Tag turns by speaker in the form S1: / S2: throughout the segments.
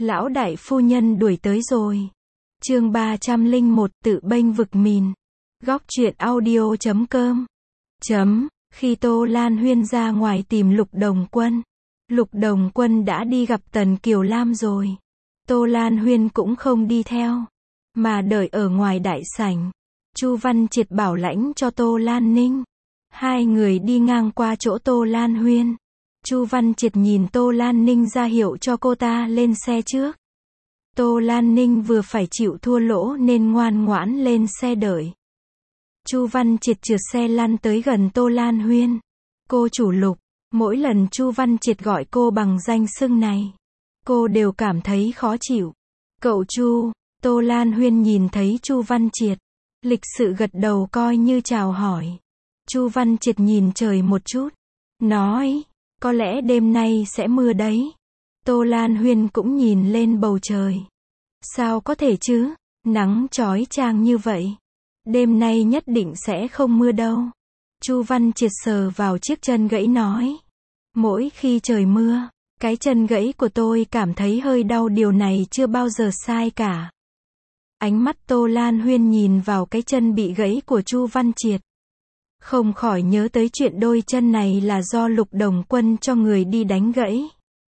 S1: Lão đại phu nhân đuổi tới rồi. Chương 301 tự bênh vực mìn. Góc truyện audio.com. Khi Tô Lan Huyên ra ngoài tìm Lục Đồng Quân. Lục Đồng Quân đã đi gặp Tần Kiều Lam rồi. Tô Lan Huyên cũng không đi theo, mà đợi ở ngoài đại sảnh. Chu Văn Triệt bảo lãnh cho Tô Lan Ninh. Hai người đi ngang qua chỗ Tô Lan Huyên. Chu Văn Triệt nhìn Tô Lan Ninh ra hiệu cho cô ta lên xe trước. Tô Lan Ninh vừa phải chịu thua lỗ nên ngoan ngoãn lên xe đợi. Chu Văn Triệt trượt xe lăn tới gần Tô Lan Huyên. Cô chủ Lục. Mỗi lần Chu Văn Triệt gọi cô bằng danh xưng này, cô đều cảm thấy khó chịu. Cậu Chu. Tô Lan Huyên nhìn thấy Chu Văn Triệt, lịch sự gật đầu coi như chào hỏi. Chu Văn Triệt nhìn trời một chút, nói, có lẽ đêm nay sẽ mưa đấy. Tô Lan Huyên cũng nhìn lên bầu trời. Sao có thể chứ, nắng chói chang như vậy. Đêm nay nhất định sẽ không mưa đâu. Chu Văn Triệt sờ vào chiếc chân gãy nói. Mỗi khi trời mưa, cái chân gãy của tôi cảm thấy hơi đau, điều này chưa bao giờ sai cả. Ánh mắt Tô Lan Huyên nhìn vào cái chân bị gãy của Chu Văn Triệt, không khỏi nhớ tới chuyện đôi chân này là do Lục Đồng Quân cho người đi đánh gãy.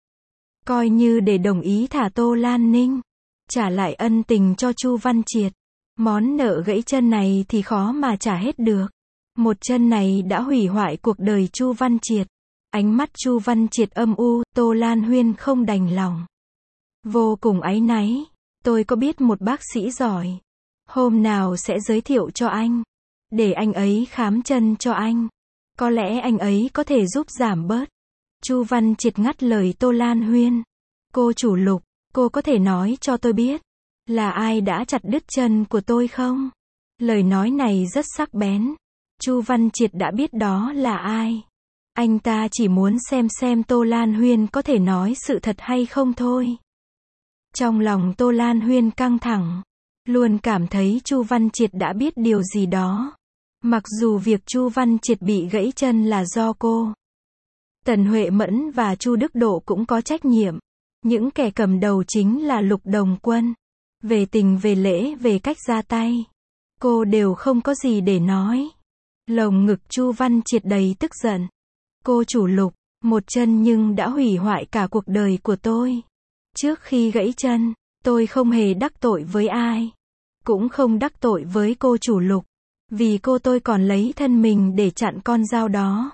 S1: Coi như để đồng ý thả Tô Lan Ninh, trả lại ân tình cho Chu Văn Triệt. Món nợ gãy chân này thì khó mà trả hết được. Một chân này đã hủy hoại cuộc đời Chu Văn Triệt. Ánh mắt Chu Văn Triệt âm u, Tô Lan Huyên không đành lòng. Vô cùng áy náy. Tôi có biết một bác sĩ giỏi. Hôm nào sẽ giới thiệu cho anh. Để anh ấy khám chân cho anh. Có lẽ anh ấy có thể giúp giảm bớt. Chu Văn Triệt ngắt lời Tô Lan Huyên. Cô chủ Lục, cô có thể nói cho tôi biết là ai đã chặt đứt chân của tôi không? Lời nói này rất sắc bén. Chu Văn Triệt đã biết đó là ai. Anh ta chỉ muốn xem Tô Lan Huyên có thể nói sự thật hay không thôi. Trong lòng Tô Lan Huyên căng thẳng, luôn cảm thấy Chu Văn Triệt đã biết điều gì đó. Mặc dù việc Chu Văn Triệt bị gãy chân là do cô, Tần Huệ Mẫn và Chu Đức Độ cũng có trách nhiệm. Những kẻ cầm đầu chính là Lục Đồng Quân. Về tình về lễ về cách ra tay, cô đều không có gì để nói. Lồng ngực Chu Văn Triệt đầy tức giận. Cô chủ Lục, một chân nhưng đã hủy hoại cả cuộc đời của tôi. Trước khi gãy chân, tôi không hề đắc tội với ai. Cũng không đắc tội với cô chủ Lục. Vì cô tôi còn lấy thân mình để chặn con dao đó.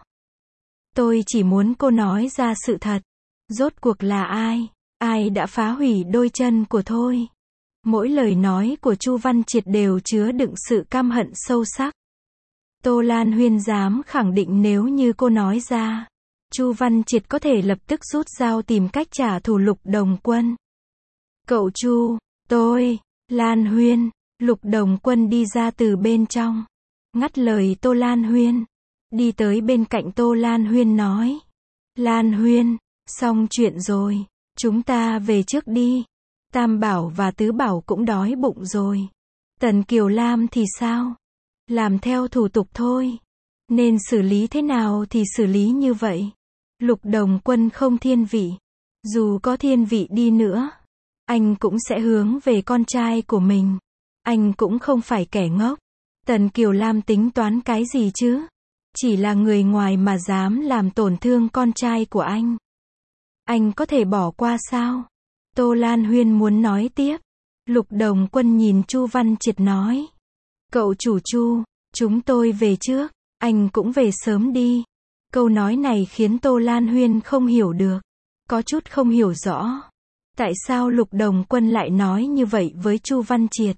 S1: Tôi chỉ muốn cô nói ra sự thật. Rốt cuộc là ai? Ai đã phá hủy đôi chân của tôi? Mỗi lời nói của Chu Văn Triệt đều chứa đựng sự căm hận sâu sắc. Tô Lan Huyên dám khẳng định nếu như cô nói ra, Chu Văn Triệt có thể lập tức rút dao tìm cách trả thù Lục Đồng Quân. Cậu Chu, tôi, Lan Huyên. Lục Đồng Quân đi ra từ bên trong, ngắt lời Tô Lan Huyên. Đi tới bên cạnh Tô Lan Huyên nói. Lan Huyên, xong chuyện rồi, chúng ta về trước đi. Tam Bảo và Tứ Bảo cũng đói bụng rồi. Tần Kiều Lam thì sao? Làm theo thủ tục thôi. Nên xử lý thế nào thì xử lý như vậy. Lục Đồng Quân không thiên vị. Dù có thiên vị đi nữa, anh cũng sẽ hướng về con trai của mình. Anh cũng không phải kẻ ngốc. Tần Kiều Lam tính toán cái gì chứ? Chỉ là người ngoài mà dám làm tổn thương con trai của anh. Anh có thể bỏ qua sao? Tô Lan Huyên muốn nói tiếp. Lục Đồng Quân nhìn Chu Văn Triệt nói. Cậu chủ Chu, chúng tôi về trước, anh cũng về sớm đi. Câu nói này khiến Tô Lan Huyên không hiểu được. Có chút không hiểu rõ. Tại sao Lục Đồng Quân lại nói như vậy với Chu Văn Triệt?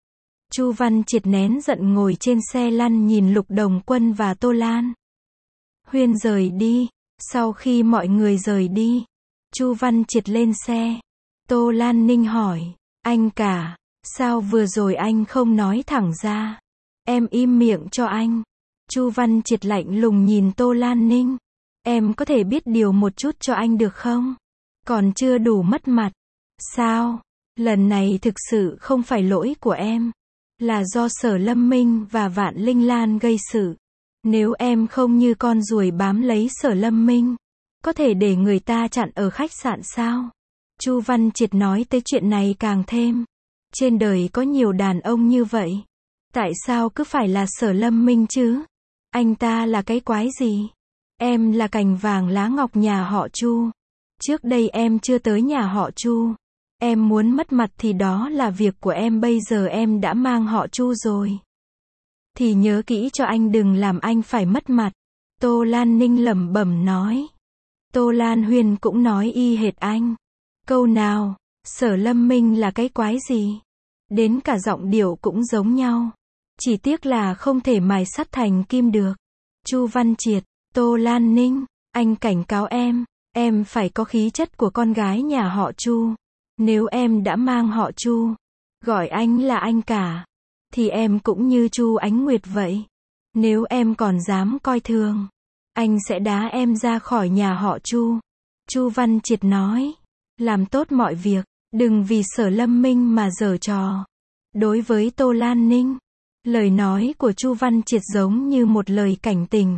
S1: Chu Văn Triệt nén giận ngồi trên xe lăn nhìn Lục Đồng Quân và Tô Lan Huyên rời đi. Sau khi mọi người rời đi, Chu Văn Triệt lên xe. Tô Lan Ninh hỏi, anh cả, sao vừa rồi anh không nói thẳng ra? Em im miệng cho anh. Chu Văn Triệt lạnh lùng nhìn Tô Lan Ninh. Em có thể biết điều một chút cho anh được không? Còn chưa đủ mất mặt. Sao? Lần này thực sự không phải lỗi của em. Là do Sở Lâm Minh và Vạn Linh Lan gây sự. Nếu em không như con ruồi bám lấy Sở Lâm Minh, có thể để người ta chặn ở khách sạn sao? Chu Văn Triệt nói tới chuyện này càng thêm. Trên đời có nhiều đàn ông như vậy. Tại sao cứ phải là Sở Lâm Minh chứ? Anh ta là cái quái gì? Em là cành vàng lá ngọc nhà họ Chu. Trước đây em chưa tới nhà họ Chu. Em muốn mất mặt thì đó là việc của em, bây giờ em đã mang họ Chu rồi. Thì nhớ kỹ cho anh, đừng làm anh phải mất mặt. Tô Lan Ninh lẩm bẩm nói. Tô Lan Huyên cũng nói y hệt anh. Câu nào, Sở Lâm Minh là cái quái gì? Đến cả giọng điệu cũng giống nhau. Chỉ tiếc là không thể mài sắt thành kim được. Chu Văn Triệt, Tô Lan Ninh, anh cảnh cáo em phải có khí chất của con gái nhà họ Chu. Nếu em đã mang họ Chu, gọi anh là anh cả, thì em cũng như Chu Ánh Nguyệt vậy. Nếu em còn dám coi thường, anh sẽ đá em ra khỏi nhà họ Chu. Chu Văn Triệt nói, làm tốt mọi việc, đừng vì Sở Lâm Minh mà giở trò. Đối với Tô Lan Ninh, lời nói của Chu Văn Triệt giống như một lời cảnh tình.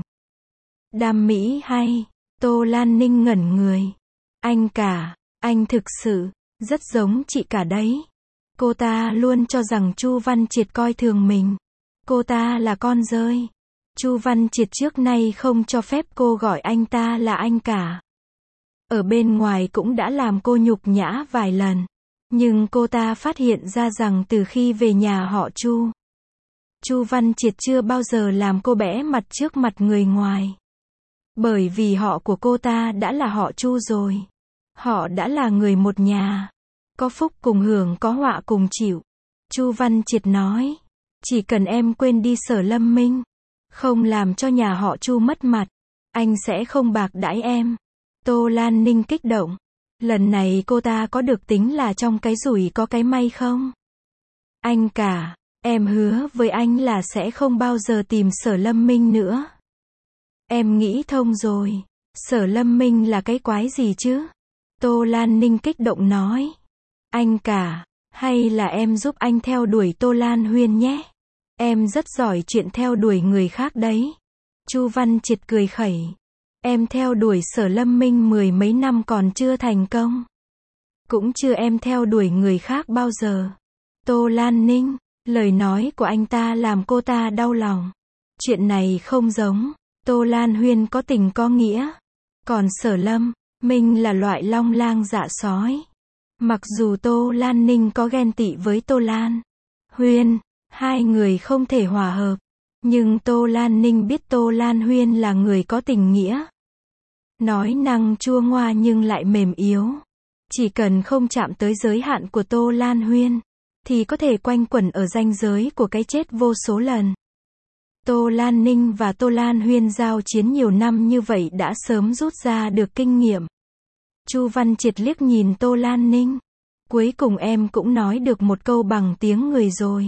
S1: Đam mỹ hay? Tô Lan Ninh ngẩn người. Anh cả, anh thực sự rất giống chị cả đấy. Cô ta luôn cho rằng Chu Văn Triệt coi thường mình. Cô ta là con dơi. Chu Văn Triệt trước nay không cho phép cô gọi anh ta là anh cả. Ở bên ngoài cũng đã làm cô nhục nhã vài lần. Nhưng cô ta phát hiện ra rằng từ khi về nhà họ Chu, Chu Văn Triệt chưa bao giờ làm cô bẽ mặt trước mặt người ngoài. Bởi vì họ của cô ta đã là họ Chu rồi. Họ đã là người một nhà. Có phúc cùng hưởng, có họa cùng chịu. Chu Văn Triệt nói, chỉ cần em quên đi Sở Lâm Minh, không làm cho nhà họ Chu mất mặt, anh sẽ không bạc đãi em. Tô Lan Ninh kích động. Lần này cô ta có được tính là trong cái rủi có cái may không? Anh cả, em hứa với anh là sẽ không bao giờ tìm Sở Lâm Minh nữa. Em nghĩ thông rồi. Sở Lâm Minh là cái quái gì chứ? Tô Lan Ninh kích động nói. Anh cả, hay là em giúp anh theo đuổi Tô Lan Huyên nhé. Em rất giỏi chuyện theo đuổi người khác đấy. Chu Văn Triệt cười khẩy. Em theo đuổi Sở Lâm Minh 10 mấy năm còn chưa thành công. Cũng chưa em theo đuổi người khác bao giờ. Tô Lan Ninh, lời nói của anh ta làm cô ta đau lòng. Chuyện này không giống. Tô Lan Huyên có tình có nghĩa. Còn Sở Lâm Minh là loại long lang dạ sói. Mặc dù Tô Lan Ninh có ghen tị với Tô Lan Huyên, hai người không thể hòa hợp. Nhưng Tô Lan Ninh biết Tô Lan Huyên là người có tình nghĩa. Nói năng chua ngoa nhưng lại mềm yếu. Chỉ cần không chạm tới giới hạn của Tô Lan Huyên, thì có thể quanh quẩn ở ranh giới của cái chết vô số lần. Tô Lan Ninh và Tô Lan Huyên giao chiến nhiều năm như vậy đã sớm rút ra được kinh nghiệm. Chu Văn Triệt liếc nhìn Tô Lan Ninh. Cuối cùng em cũng nói được một câu bằng tiếng người rồi.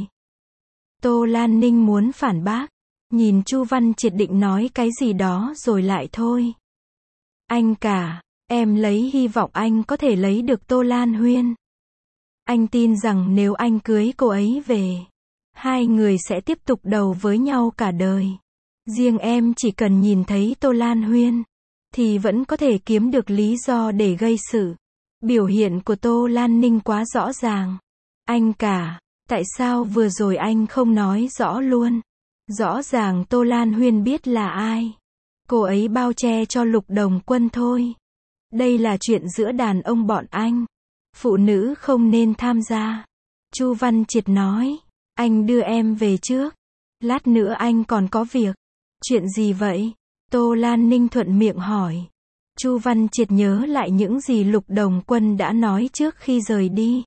S1: Tô Lan Ninh muốn phản bác. Nhìn Chu Văn Triệt định nói cái gì đó rồi lại thôi. Anh cả, em lấy hy vọng anh có thể lấy được Tô Lan Huyên. Anh tin rằng nếu anh cưới cô ấy về, hai người sẽ tiếp tục đầu với nhau cả đời. Riêng em chỉ cần nhìn thấy Tô Lan Huyên, thì vẫn có thể kiếm được lý do để gây sự. Biểu hiện của Tô Lan Ninh quá rõ ràng. Anh cả, tại sao vừa rồi anh không nói rõ luôn? Rõ ràng Tô Lan Huyên biết là ai. Cô ấy bao che cho Lục Đồng Quân thôi. Đây là chuyện giữa đàn ông bọn anh. Phụ nữ không nên tham gia. Chu Văn Triệt nói. Anh đưa em về trước. Lát nữa anh còn có việc. Chuyện gì vậy? Tô Lan Ninh thuận miệng hỏi. Chu Văn Triệt nhớ lại những gì Lục Đồng Quân đã nói trước khi rời đi.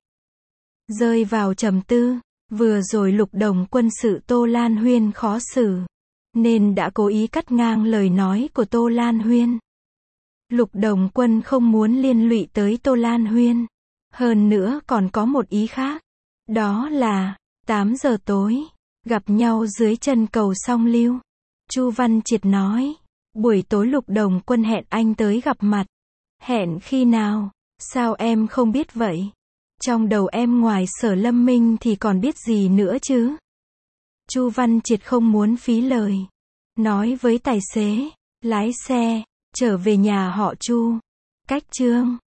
S1: Rơi vào trầm tư. Vừa rồi Lục Đồng Quân sự Tô Lan Huyên khó xử, nên đã cố ý cắt ngang lời nói của Tô Lan Huyên. Lục Đồng Quân không muốn liên lụy tới Tô Lan Huyên. Hơn nữa còn có một ý khác. Đó là 8 giờ tối, gặp nhau dưới chân cầu Song Lưu. Chu Văn Triệt nói. Buổi tối Lục Đồng Quân hẹn anh tới gặp mặt. Hẹn khi nào? Sao em không biết vậy? Trong đầu em ngoài Sở Lâm Minh thì còn biết gì nữa chứ? Chu Văn Triệt không muốn phí lời. Nói với tài xế, lái xe, trở về nhà họ Chu. Cách Chương